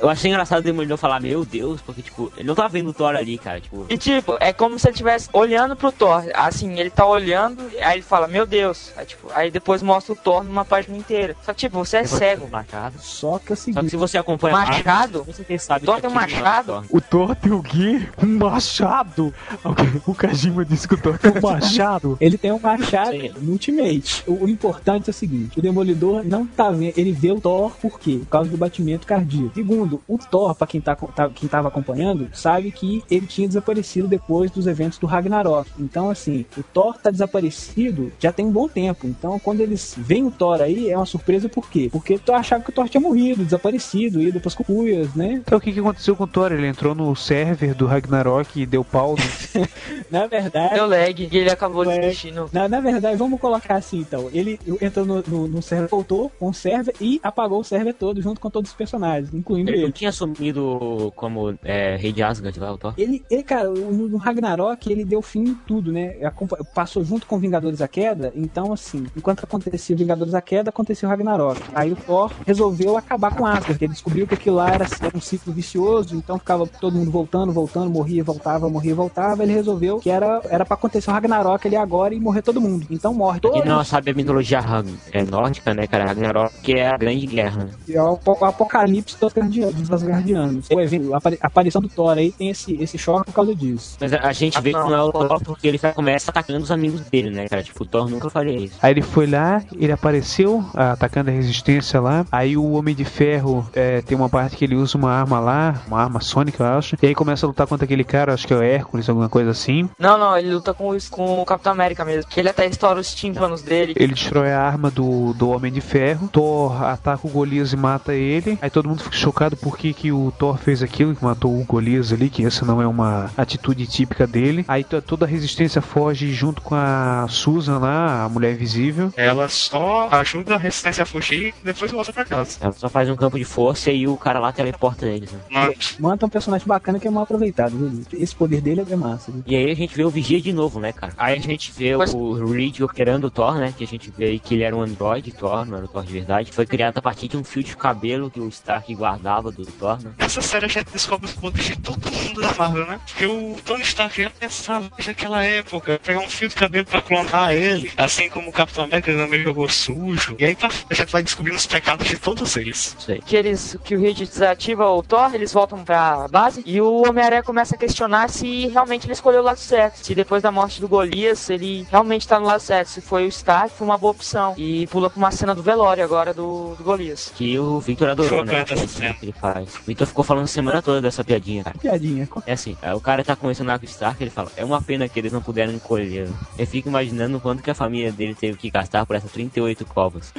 Eu achei engraçado o Demolidor falar, meu Deus, porque, tipo, ele não tá vendo o Thor ali, cara, tipo... E, tipo, é como se ele estivesse olhando pro Thor, assim, ele tá olhando, aí ele fala, meu Deus, aí, tipo, aí depois mostra o Thor numa página inteira. Só que, tipo, você é depois cego. Machado. Só que é o seguinte... Só que se você acompanha... Machado? Você sabe Thor tem um machado? O Thor tem o quê? Um machado! O Kajima disse que o Thor tem um machado. Ele tem um machado Sim. no Ultimate. O, o importante é o seguinte, o Demolidor não tá vendo, ele vê o Thor por quê? Por causa do batimento cardíaco. Segundo, o Thor, pra quem, tá, tá, quem tava acompanhando, sabe que ele tinha desaparecido depois dos eventos do Ragnarok. Então, assim, o Thor tá desaparecido já tem um bom tempo. Então, quando eles veem o Thor aí, é uma surpresa por quê? Porque tu achava que o Thor tinha morrido, desaparecido, ido pras cucuias, né? Então, o que, que aconteceu com o Thor? Ele entrou no server do Ragnarok e deu pau no... Na verdade... Deu lag e ele acabou lag. desistindo. Na, na verdade, vamos colocar assim, então. Ele entrou no, no, no server, voltou com o server e apagou o server todo, junto com todos os personagens, incluindo Ele ele. não tinha assumido como é, rei de Asgard lá, o Thor? Ele, ele, cara, no, no Ragnarok, ele deu fim em tudo, né? Acompa- Passou junto com Vingadores a Queda, então, assim, enquanto acontecia Vingadores a Queda, acontecia o Ragnarok. Aí o Thor resolveu acabar com Asgard, porque ele descobriu que aquilo lá era, era um ciclo vicioso, então ficava todo mundo voltando, voltando, morria, voltava, morria, voltava. Ele resolveu que era, era pra acontecer o Ragnarok ali agora e morrer todo mundo. Então morre todo Quem mundo. não sabe a mitologia é nórdica, né, cara? Ragnarok, que é a grande guerra, né? É o, o apocalipse dos Asgardianos. Dos Asgardianos. O evento, a apari- a aparição do Thor aí tem esse, esse choque por causa disso. Mas a, a gente vê que não é o Thor porque ele já começa atacando os amigos dele, né, cara? Tipo, o Thor nunca faria isso. Aí ele foi lá, ele apareceu atacando a resistência lá. Aí o Homem de Ferro é, tem uma parte que ele usa uma arma lá, uma arma sônica, eu acho. E aí começa a lutar contra aquele cara, acho que é o Hércules, alguma coisa assim. Não, não, ele luta com, o- com o Capitão América mesmo. Que ele até estoura os tímpanos dele. Ele destrói a arma do, do Homem de Ferro. Thor ataca o Golias e mata ele. Aí todo mundo fica chocado porque que o Thor fez aquilo, que matou o Golias ali, que essa não é uma atitude típica dele. Aí to- toda a resistência foge junto com a Susan lá, a Mulher Invisível. Ela só ajuda a resistência a fugir e depois volta pra casa. Ela só faz um campo de força e o cara lá teleporta eles, né? Mas, Manta é um personagem bacana que é mal aproveitado, viu? Esse poder dele é massa, viu? E aí a gente vê o Vigia de novo, né, cara? Aí a gente vê Mas- o Reed operando o Thor, né? Que a gente vê aí que ele era um androide Thor, não era o Thor de verdade. Foi criado a partir de um fio de cabelo que o Stark guardava do Thor, né? essa série a gente descobre os poderes de todo mundo da Marvel, né? Porque o Tony Stark já pensava naquela época, pegar um fio de cabelo pra clonar ele, assim como o Capitão América também jogou sujo. E aí pra, a gente vai descobrindo os pecados de todos eles. Isso aí. Que eles, que o Reed desativa o Thor, eles voltam pra base e o Homem-Aranha começa a questionar se realmente ele escolheu o lado certo. Se depois da morte do Golias, ele realmente tá no lado certo. Se foi o Stark, foi uma boa opção. E pula pra uma cena do velório agora do, do Golias. Que o Victor adorou, né? Chocante essa cena. Que ele faz. O Victor ficou falando a semana toda dessa piadinha, cara. Piadinha. É assim, aí o cara tá começando com o Stark, ele fala, é uma pena que eles não puderam encolher. Eu fico imaginando o quanto que a família dele teve que gastar por essas trinta e oito covas.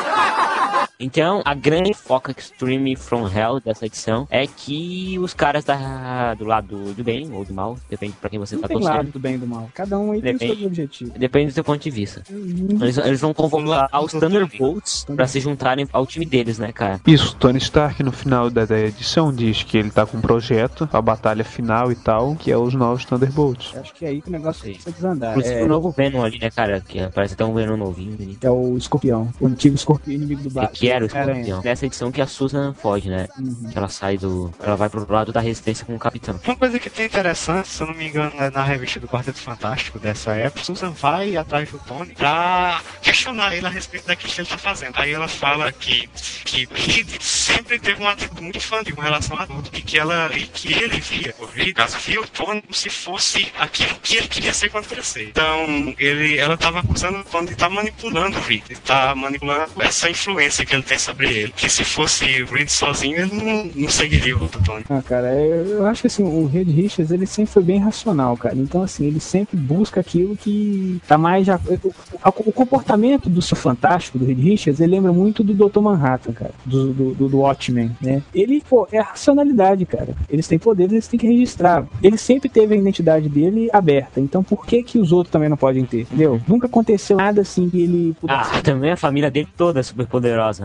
Então, a grande foca Extreme from Hell dessa edição é que os caras da, do lado do bem ou do mal, depende pra quem você Não tá tem lado torcendo, do bem e do mal. Cada um aí tem Depende. o seu objetivo. depende do seu ponto de vista. Eles, eles vão convocar os Thunderbolts pra se juntarem ao time deles, né, cara? Isso, Tony Stark no final da, da edição diz que ele tá com um projeto, a batalha final e tal, que é os novos Thunderbolts. Acho que é aí que o negócio Sim. precisa desandar. Inclusive É, o novo Venom ali, né, cara? Que parece até um Venom novinho ali. é o escorpião. O antigo escorpião inimigo do Batman. Que era o Aranha. Escorpião. Nessa edição que a Susan foge, né? Uhum. Que ela sai do... Ela vai pro lado da resistência com o Capitão. Uma coisa que tem interessante, se eu não me engano, é na revista do Quarteto Fantástico dessa época, Susan vai atrás do Tony pra questionar ele a respeito daquilo que ele tá fazendo. Aí ela fala que, que Reed sempre teve uma atitude muito infantil com relação a tudo, e que, ela, e que ele via, o Reed, caso via o Tony como se fosse aquilo que ele queria ser quando crescer. Então, ele, ela tava acusando o Tony de estar tá manipulando o Reed, de estar tá manipulando essa influência que ele tem sobre ele. Que se fosse o Reed sozinho, ele não, não seguiria o Tony. Ah, cara, eu, eu acho que assim, o Reed Richards, ele sempre foi bem racional, cara. Então, assim, ele sempre busca aquilo que tá mais já... O, o, o comportamento do seu Fantástico, do Reed Richards, ele lembra muito do doutor Manhattan, cara. Do, do, do, do Watchmen, né? Ele, pô, é a racionalidade, cara. Eles têm poderes, eles têm que registrar. Ele sempre teve a identidade dele aberta. Então, por que que os outros também não podem ter? Entendeu? Nunca aconteceu nada assim que ele... Ah, também a família dele toda é super poderosa,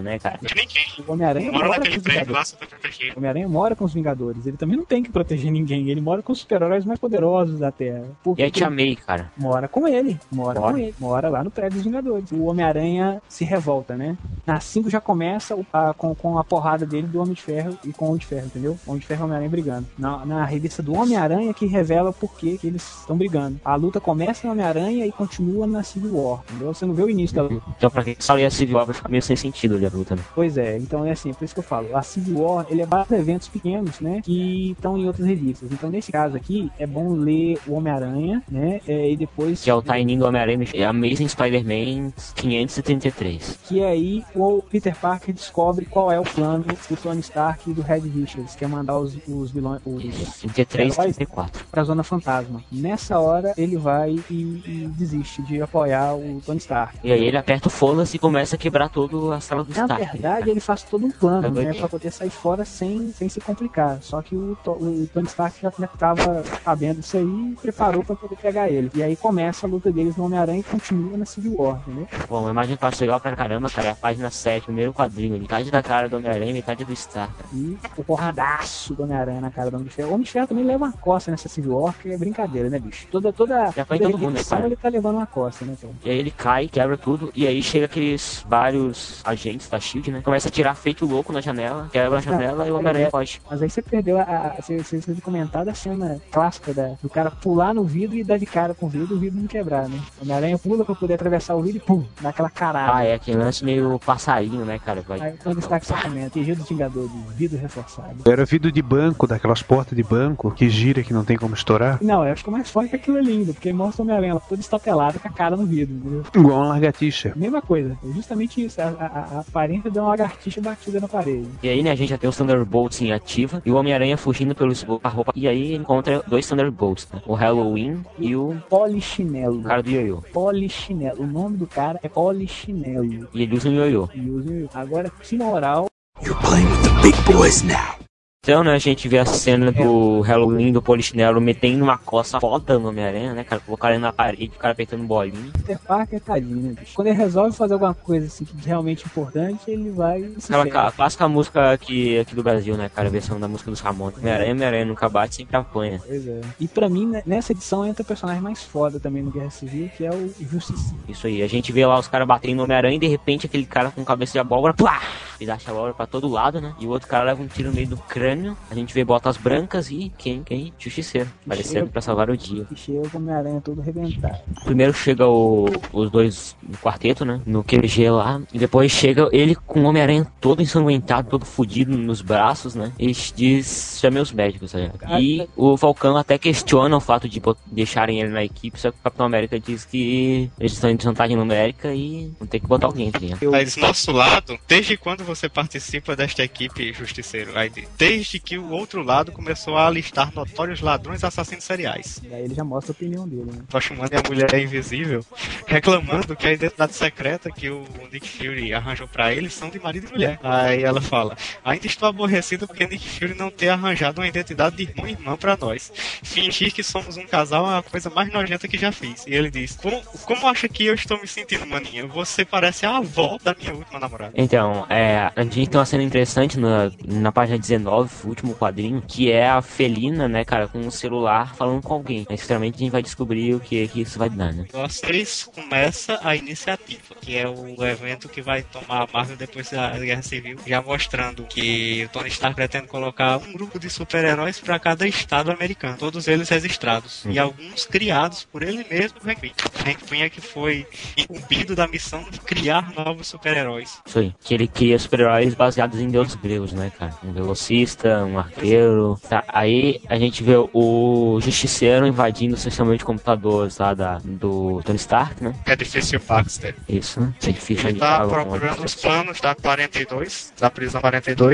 né, cara? O Homem-Aranha mora, mora com os Vingadores. O Homem-Aranha mora com os Vingadores. Ele também não tem que proteger ninguém. Ele mora com os super-heróis mais poderosos da Terra. Porque e a Tia May, cara? Mora com ele. Mora, mora com ele. Mora lá no prédio dos Vingadores. O Homem-Aranha se revolta, né? Na cinco já começa a, com, com a porrada dele do Homem de Ferro e com o Homem de Ferro, entendeu? O Homem de Ferro e o Homem-Aranha brigando. Na, na revista do Homem-Aranha que revela por que eles estão brigando. A luta começa no Homem-Aranha e continua na Civil War, entendeu? Você não vê o início da luta. Então pra quem só lê a Civil War vai ficar meio sem sentido ali a luta, né? Pois é, então é assim, é por isso que eu falo. A Civil War, ele é base de eventos pequenos, né? Que estão em outras revistas. Então nesse caso aqui, é bom ler o Homem-Aranha, né? É, e depois... Que é o tie-in do Homem-Aranha, é Amazing Spider-Man quinhentos e trinta e três. Que aí o Peter Parker descobre qual é o plano do Tony Stark e do Red Richards, que é mandar os, os vilões... Os trinta e três e trinta e quatro. Pra Zona Fantasma. Nessa hora, ele vai e, e desiste de apoiar o Tony Stark. E aí ele aperta o foda-se e começa a quebrar toda a sala do Na Stark. Na verdade, ele faz todo um plano, né? Pra poder sair fora sem, sem se complicar. Só que o, o Tony Stark já estava sabendo disso aí e preparou pra poder pegar ele. E aí começa a luta deles no Homem-Aranha e continua na Civil War, entendeu? Bom, uma imagem que eu acho legal pra caramba, cara, é a página sete, primeiro quadrinho. Metade da cara do Homem-Aranha e metade do Stark. E o porradaço do Homem-Aranha na cara do Homem de Ferro. O Homem de Ferro também leva uma costa nessa Civil War, que é brincadeira, né, bicho? Toda, toda... Já foi todo mundo, né, cara? Ele tá levando uma costa, né, então? E aí ele cai, quebra tudo, e aí chega aqueles vários agentes da Shield, né? Começa a tirar feito louco na janela, quebra a janela ah, e o Homem-Aranha foge. Mas aí você perdeu a... a você, você, você comentar da cena clássica da, do cara pular no vidro e dar de cara com o vidro e o vidro não quebrar, né? O Homem-Aranha pula pra poder atravessar o vidro e pum, dá aquela carada. Ah, é, aquele lance meio passarinho, né, cara? Vai... Aí quando está que você comenta, T G do Vingador, vidro reforçado. Era vidro de banco, daquelas portas de banco que gira, que não tem como estourar. Não, eu acho que o mais forte é aquilo ali ainda, porque mostra o Homem-Aranha toda estatelada com a cara no vidro, entendeu? Igual uma lagartixa. Mesma coisa, é justamente isso, a, a, a aparência de uma lagartixa batida na parede. E aí, né, a gente já tem os Thunderbolts em ativa e o Homem-Aranha fugindo pelo esgoto com a roupa. E aí encontra dois Thunderbolts, né? O Halloween e, e o... Polichinelo. O cara do ioiô. Polichinelo. O nome do cara é Polichinelo. E ele usa um ioiô. E usa um ioiô. Agora, que moral... You're playing with the big boys now. Então, né, a gente vê a cena do Halloween, do Polichinelo, metendo uma coça foda no Homem-Aranha, né, cara? Colocaram ele na parede, o cara apertando bolinha. Peter Parker é tadinho, né, bicho? Quando ele resolve fazer alguma coisa assim, realmente importante, ele vai... Aquela clássica música aqui, aqui do Brasil, né, cara? A versão da música dos Ramones. Homem-Aranha, Homem-Aranha nunca bate, sempre apanha. Pois é. E pra mim, nessa edição, entra o personagem mais foda também no Guerra Civil, que é o Justiça. Isso aí. A gente vê lá os caras batendo no Homem-Aranha e de repente aquele cara com cabeça de abóbora, plá! Ele acha a abóbora pra todo lado, né? E o outro cara leva um tiro no meio do crânio. A gente vê botas brancas e quem? Quem? Justiceiro. Parecendo pra salvar o dia. E chega o Homem-Aranha todo arrebentado. Primeiro chega o, os dois no quarteto, né? No Q G lá. E depois chega ele com o Homem-Aranha todo ensanguentado, todo fudido nos braços, né? E diz, chame os médicos, né? E o Falcão até questiona o fato de deixarem ele na equipe, só que o Capitão América diz que eles estão em desvantagem numérica e vão ter que botar alguém aqui, né? Mas nosso lado, desde quando você participa desta equipe, Justiceiro? Aí, desde que o outro lado começou a alistar notórios ladrões assassinos seriais. E aí ele já mostra a opinião dele, né? Toshimana e a mulher invisível reclamando que a identidade secreta que o Nick Fury arranjou pra eles são de marido e mulher. Aí ela fala, ainda estou aborrecida porque Nick Fury não ter arranjado uma identidade de irmão e irmã pra nós. Fingir que somos um casal é a coisa mais nojenta que já fiz. E ele diz, como, como acha que eu estou me sentindo, maninha? Você parece a avó da minha última namorada. Então, é, a gente tem uma cena interessante na, na página dezenove, o último quadrinho, que é a Felina, né, cara, com um celular falando com alguém. Mas, sinceramente, a gente vai descobrir o que, que isso vai dar, né? Nós três começa a iniciativa, que é o evento que vai tomar a Marvel depois da Guerra Civil, já mostrando que o Tony Stark pretende colocar um grupo de super-heróis para cada estado americano, todos eles registrados, uhum. E alguns criados por ele mesmo, Hank Pym. Hank Pym é que foi incumbido da missão de criar novos super-heróis. Isso aí, que ele cria super-heróis baseados em deuses gregos, né, cara? Um velocista, um arqueiro. Tá, aí a gente vê o Justiceiro invadindo o sistema de computadores lá da, do Tony Stark, né? É difícil Baxter. Isso, né? É difícil. Ele tá procurando os planos da quarenta e dois, da prisão quarenta e dois.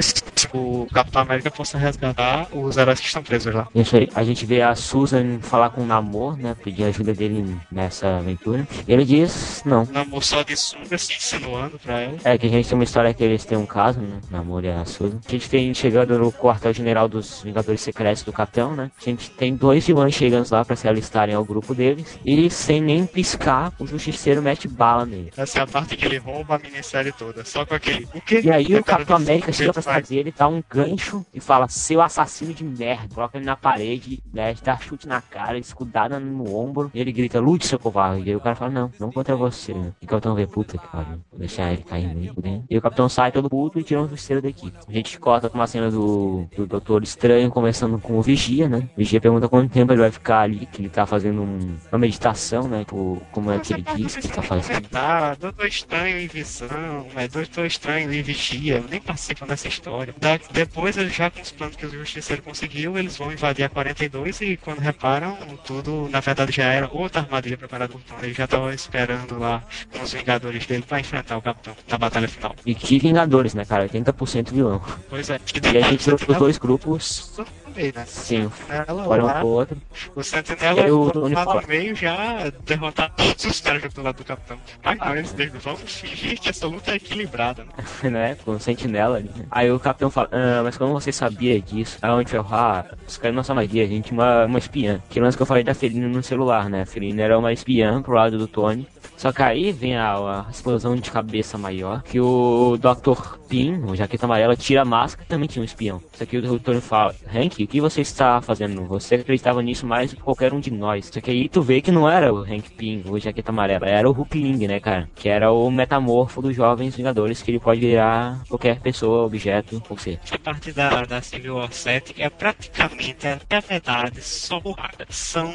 o Capitão América possa resgatar os heróis que estão presos lá. Isso aí, a gente vê a Susan falar com o Namor, né, pedir ajuda dele nessa aventura. Ele diz não. O Namor só de sunga se insinuando pra ela. É que a gente tem uma história que eles têm um caso, né, Namor e a Susan. A gente tem chegando no quartel-general dos Vingadores Secretos do Capitão, né. A gente tem dois vilões chegando lá pra se alistarem ao grupo deles. E sem nem piscar, o Justiceiro mete bala nele. Essa é a parte que ele rouba a minissérie toda, só com aquele... O quê? E aí é o Capitão América chega pra fazer ele, dá um gancho e fala, seu assassino de merda, coloca ele na parede, né, dá chute na cara, escudada no ombro, e ele grita, lute, seu covarde. E aí o cara fala, não, não contra você. E o Capitão vê, puta que pariu, vou deixar ele cair meio, né? E o Capitão sai todo puto e tira um Justiceiro da equipe. A gente corta com uma cena do, do Doutor Estranho conversando com o Vigia, né? O Vigia pergunta quanto tempo ele vai ficar ali, que ele tá fazendo um, uma meditação, né? Tipo, como é que ele diz que tá fazendo. Ah, Doutor Estranho em visão, é Doutor Estranho em vigia, eu nem participam dessa história. Da, depois, já com os planos que o Justiceiro conseguiu, eles vão invadir a quarenta e dois e quando reparam, tudo na verdade já era outra armadilha preparada por Tony. Ele já tava esperando lá com os Vingadores dele pra enfrentar o Capitão na batalha final. E que Vingadores, né, cara? oitenta por cento vilão. Pois é. E a gente trouxe os dois grupos. Meio, né? Sim, ela fora lá, um pro outro. O Sentinela eu, lá no meio já derrotar todos os caras do lado do Capitão. Ah, não, eles vamos fingir que essa luta é equilibrada, né? né? Com o Sentinela ali. Né? Aí o Capitão fala, ah, mas como você sabia disso? Aí onde foi, ah, os caras não são magia, a gente tinha uma, uma espiã. Que lance que eu falei da Felina no celular, né? A Felina era uma espiã pro lado do Tony. Só que aí vem a, a explosão de cabeça maior, que o doutor Pym, o Jaqueta Amarela, tira a máscara e também tinha um espião. Só que o Tony fala, Hank, o que você está fazendo? Você acreditava nisso mais do que qualquer um de nós. Só que aí tu vê que não era o Hank Pym, o Jaqueta Amarela, era o Hulkling, né, cara? Que era o metamorfo dos Jovens Vingadores, que ele pode virar qualquer pessoa, objeto, ou ser. A parte da, da Civil War sete é praticamente, até a verdade, só porrada. São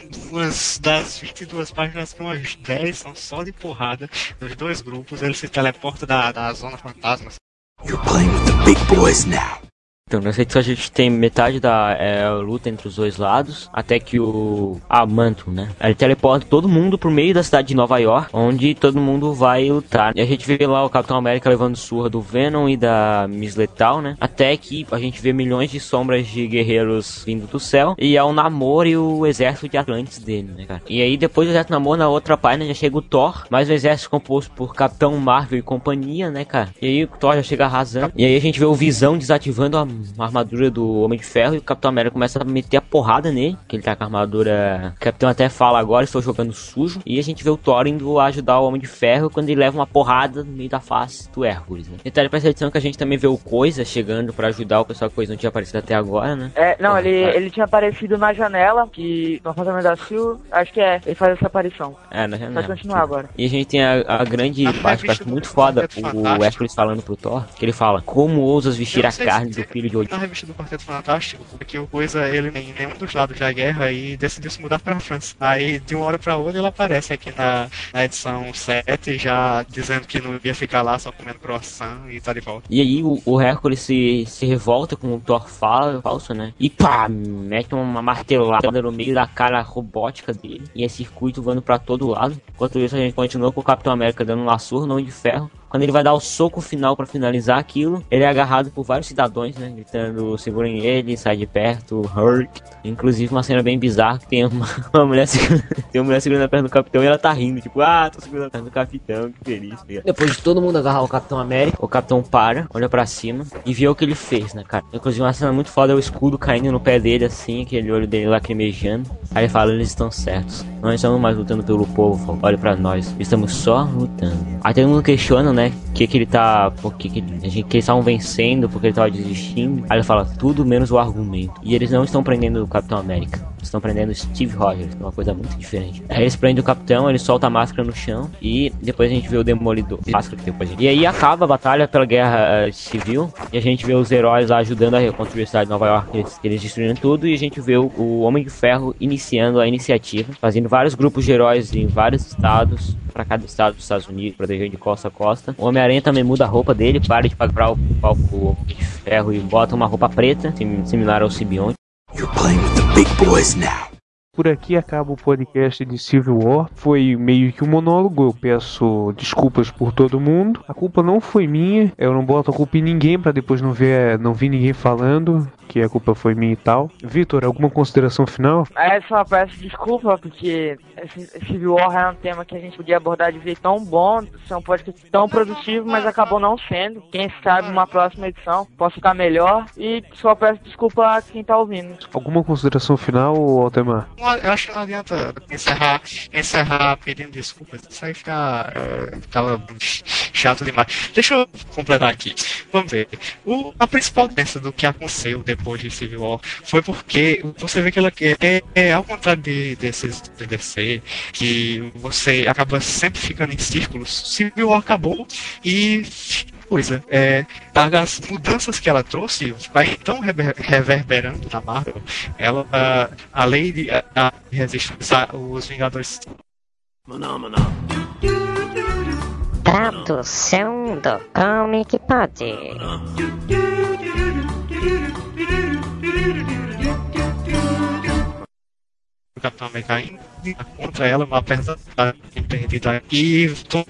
umas das vinte e duas páginas que umas dez são só de porrada dos dois grupos. Ele se teleporta da, da Zona Fantasma. You're playing with the big boys now. Então, nessa edição a gente tem metade da é, luta entre os dois lados, até que o ah, Manto, né? Ele teleporta todo mundo pro meio da cidade de Nova York, onde todo mundo vai lutar. E a gente vê lá o Capitão América levando surra do Venom e da Miss Lethal, né? Até que a gente vê milhões de sombras de guerreiros vindo do céu, e é o Namor e o exército de Atlantes dele, né, cara? E aí depois do exército Namor, na outra página já chega o Thor, mais um exército composto por Capitão Marvel e companhia, né, cara? E aí o Thor já chega arrasando, e aí a gente vê o Visão desativando a a armadura do Homem de Ferro e o Capitão América começa a meter a porrada nele, que ele tá com a armadura... O Capitão até fala agora, estou jogando sujo, e a gente vê o Thor indo ajudar o Homem de Ferro quando ele leva uma porrada no meio da face do Hércules, né? Detalhe pra essa edição que a gente também vê o Coisa chegando pra ajudar o pessoal, que Coisa não tinha aparecido até agora, né? É, não, ele, ele tinha aparecido na janela, que no apartamento da Sil, acho que é, ele faz essa aparição. É, na janela. Pode continuar agora. E a gente tem a, a grande parte, que eu acho muito foda, o Hércules falando pro Thor, que ele fala, como ousas vestir a carne do filho de Odin? Na revista do Quarteto Fantástico, porque o Coisa, ele nem nenhum dos lados da guerra e decidiu se mudar pra França. Aí, de uma hora pra outra, ele aparece aqui na, na edição sete, já dizendo que não ia ficar lá só comendo croissant e tá de volta. E aí, o, o Hércules se, se revolta com o Thor fala, falso, né? E pá, mete uma martelada no meio da cara robótica dele, e é circuito voando pra todo lado. Enquanto isso, a gente continua com o Capitão América dando um laço no Homem de Ferro. Quando ele vai dar o soco final pra finalizar aquilo, ele é agarrado por vários cidadãos, né? Gritando, segurem ele, sai de perto, hurt. Inclusive uma cena bem bizarra, que tem uma, uma mulher segurando, tem uma mulher segurando a perna do Capitão e ela tá rindo, tipo, ah, tô segurando a perna do Capitão, que feliz. Filho. Depois de todo mundo agarrar o Capitão América, o Capitão para, olha pra cima e vê o que ele fez, né, cara? Inclusive uma cena muito foda é o escudo caindo no pé dele, assim, aquele olho dele lacrimejando. Aí ele fala, eles estão certos. Nós estamos mais lutando pelo povo, olha pra nós. Estamos só lutando. Aí todo mundo questiona, né? Que que ele tá... Porque que, a gente, que eles estavam vencendo, porque ele tava desistindo. Aí ele fala, tudo menos o argumento. E eles não estão prendendo o Capitão América. Estão prendendo Steve Rogers, que é uma coisa muito diferente. Aí eles prendem o Capitão, ele solta a máscara no chão. E depois a gente vê o Demolidor. Máscara que depois a gente... E aí acaba a batalha pela guerra uh, civil. E a gente vê os heróis lá ajudando a reconstruir a cidade de Nova York. Eles, eles destruindo tudo. E a gente vê o, o Homem de Ferro iniciando a iniciativa. Fazendo vários grupos de heróis em vários estados. Pra cada estado dos Estados Unidos, proteger de costa a costa. O Homem-Aranha também muda a roupa dele, para de pagar o palco Homem de Ferro e bota uma roupa preta, similar ao Simbionte. You're playing with the big boys now. Por aqui acaba o podcast de Civil War. Foi meio que um monólogo. Eu peço desculpas por todo mundo. A culpa não foi minha. Eu não boto a culpa em ninguém pra depois não ver, não vir ninguém falando que a culpa foi minha e tal. Vitor, alguma consideração final? É, só peço desculpa, porque esse Civil War é um tema que a gente podia abordar de jeito tão bom, ser um podcast tão produtivo, mas acabou não sendo. Quem sabe uma próxima edição possa ficar melhor. E só peço desculpa a quem tá ouvindo. Alguma consideração final, Altemar? Eu acho que não adianta encerrar, encerrar pedindo desculpas. Isso aí fica, uh, fica chato demais. Deixa eu completar aqui. Vamos ver. O, a principal diferença do que aconteceu depois de Civil War foi porque você vê que ela é, é ao contrário de, desses de D C, que você acaba sempre ficando em círculos. Civil War acabou e coisa, é, as mudanças que ela trouxe vai tão rever, reverberando na Marvel. Ela, a, a lei de a, a resistência, os Vingadores. Tradução do Comic Pod. O Capitão América contra ela, uma perna perdida e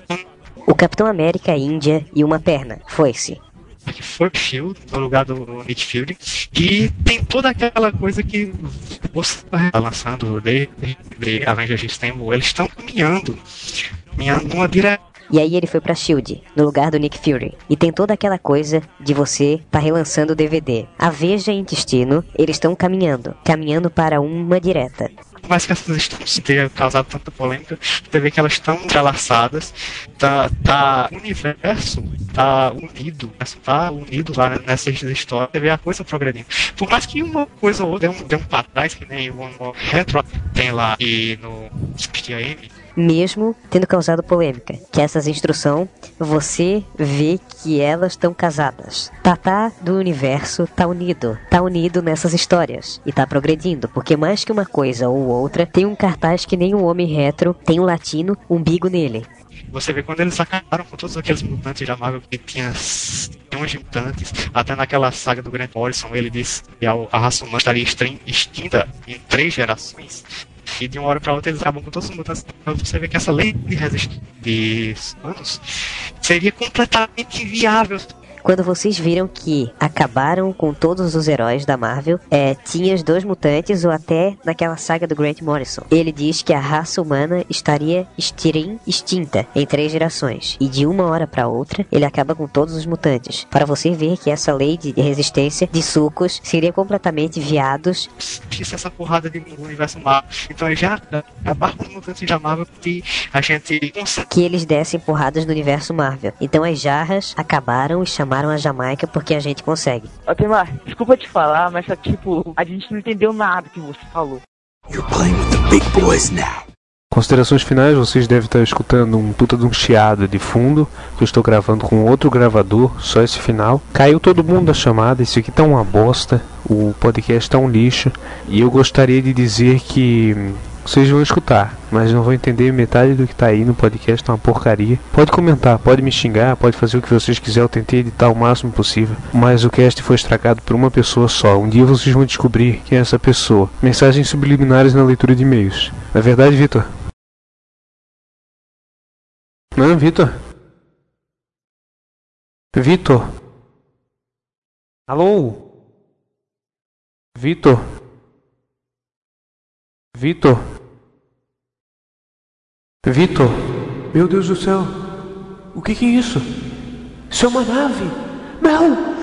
o Capitão América Índia e uma perna. Foi-se. Que foi o Shield no lugar do Nick Fury. E tem toda aquela coisa que você está lançando de, de Avengers Assemble. Eles estão caminhando. Caminhando numa direção. E aí ele foi pra Shield, no lugar do Nick Fury. E tem toda aquela coisa de você tá relançando o D V D. A Veja e Intestino, eles estão caminhando. Caminhando para uma direta. Mas que essas histórias tenham causado tanta polêmica, você vê que elas estão entrelaçadas, tá, tá, o universo tá unido, tá unido lá nessas histórias, você vê a coisa progredindo. Por mais que uma coisa ou outra dê um, dê um pra trás, que nem o Retro tem lá e no T M, mesmo tendo causado polêmica, que essas instruções, você vê que elas estão casadas. Tatá do universo tá unido, tá unido nessas histórias, e tá progredindo, porque mais que uma coisa ou outra, tem um cartaz que nem um homem retro, tem um latino, umbigo nele. Você vê quando eles acabaram com todos aqueles mutantes da Marvel que tinha milhões de mutantes, até naquela saga do Grant Morrison, ele disse que a raça humana estaria extinta em três gerações. E de uma hora para outra eles acabam com todos os mutantes. Então você vê que essa lei de resistência de anos seria completamente inviável. Quando vocês viram que acabaram com todos os heróis da Marvel, é, tinha os dois mutantes, ou até naquela saga do Grant Morrison. Ele diz que a raça humana estaria estirim, extinta em três gerações. E de uma hora para outra, ele acaba com todos os mutantes. Para você ver que essa lei de resistência de sucos seria completamente viados. Isso, essa porrada de universo Marvel. Então já acabaram com os mutantes da Marvel que a gente consegue. Que eles dessem porradas no universo Marvel. Então as jarras acabaram e chamaram a Jamaica porque a gente consegue. Altemar, desculpa te falar, mas tipo, a gente não entendeu nada que você falou. You're playing with the big boys now. Considerações finais, vocês devem estar escutando um puta de um chiado de fundo, que eu estou gravando com outro gravador, só esse final. Caiu todo mundo da chamada, isso aqui tá uma bosta, o podcast tá um lixo, e eu gostaria de dizer que vocês vão escutar, mas não vão entender metade do que tá aí no podcast, tá uma porcaria. Pode comentar, pode me xingar, pode fazer o que vocês quiserem, eu tentei editar o máximo possível, mas o cast foi estragado por uma pessoa só. Um dia vocês vão descobrir quem é essa pessoa. Mensagens subliminares na leitura de e-mails. Não é verdade, Vitor? Não, Vitor? Vitor? Alô? Vitor? Vitor? Vitor? Meu Deus do céu! O que que é isso? Isso é uma nave! Não!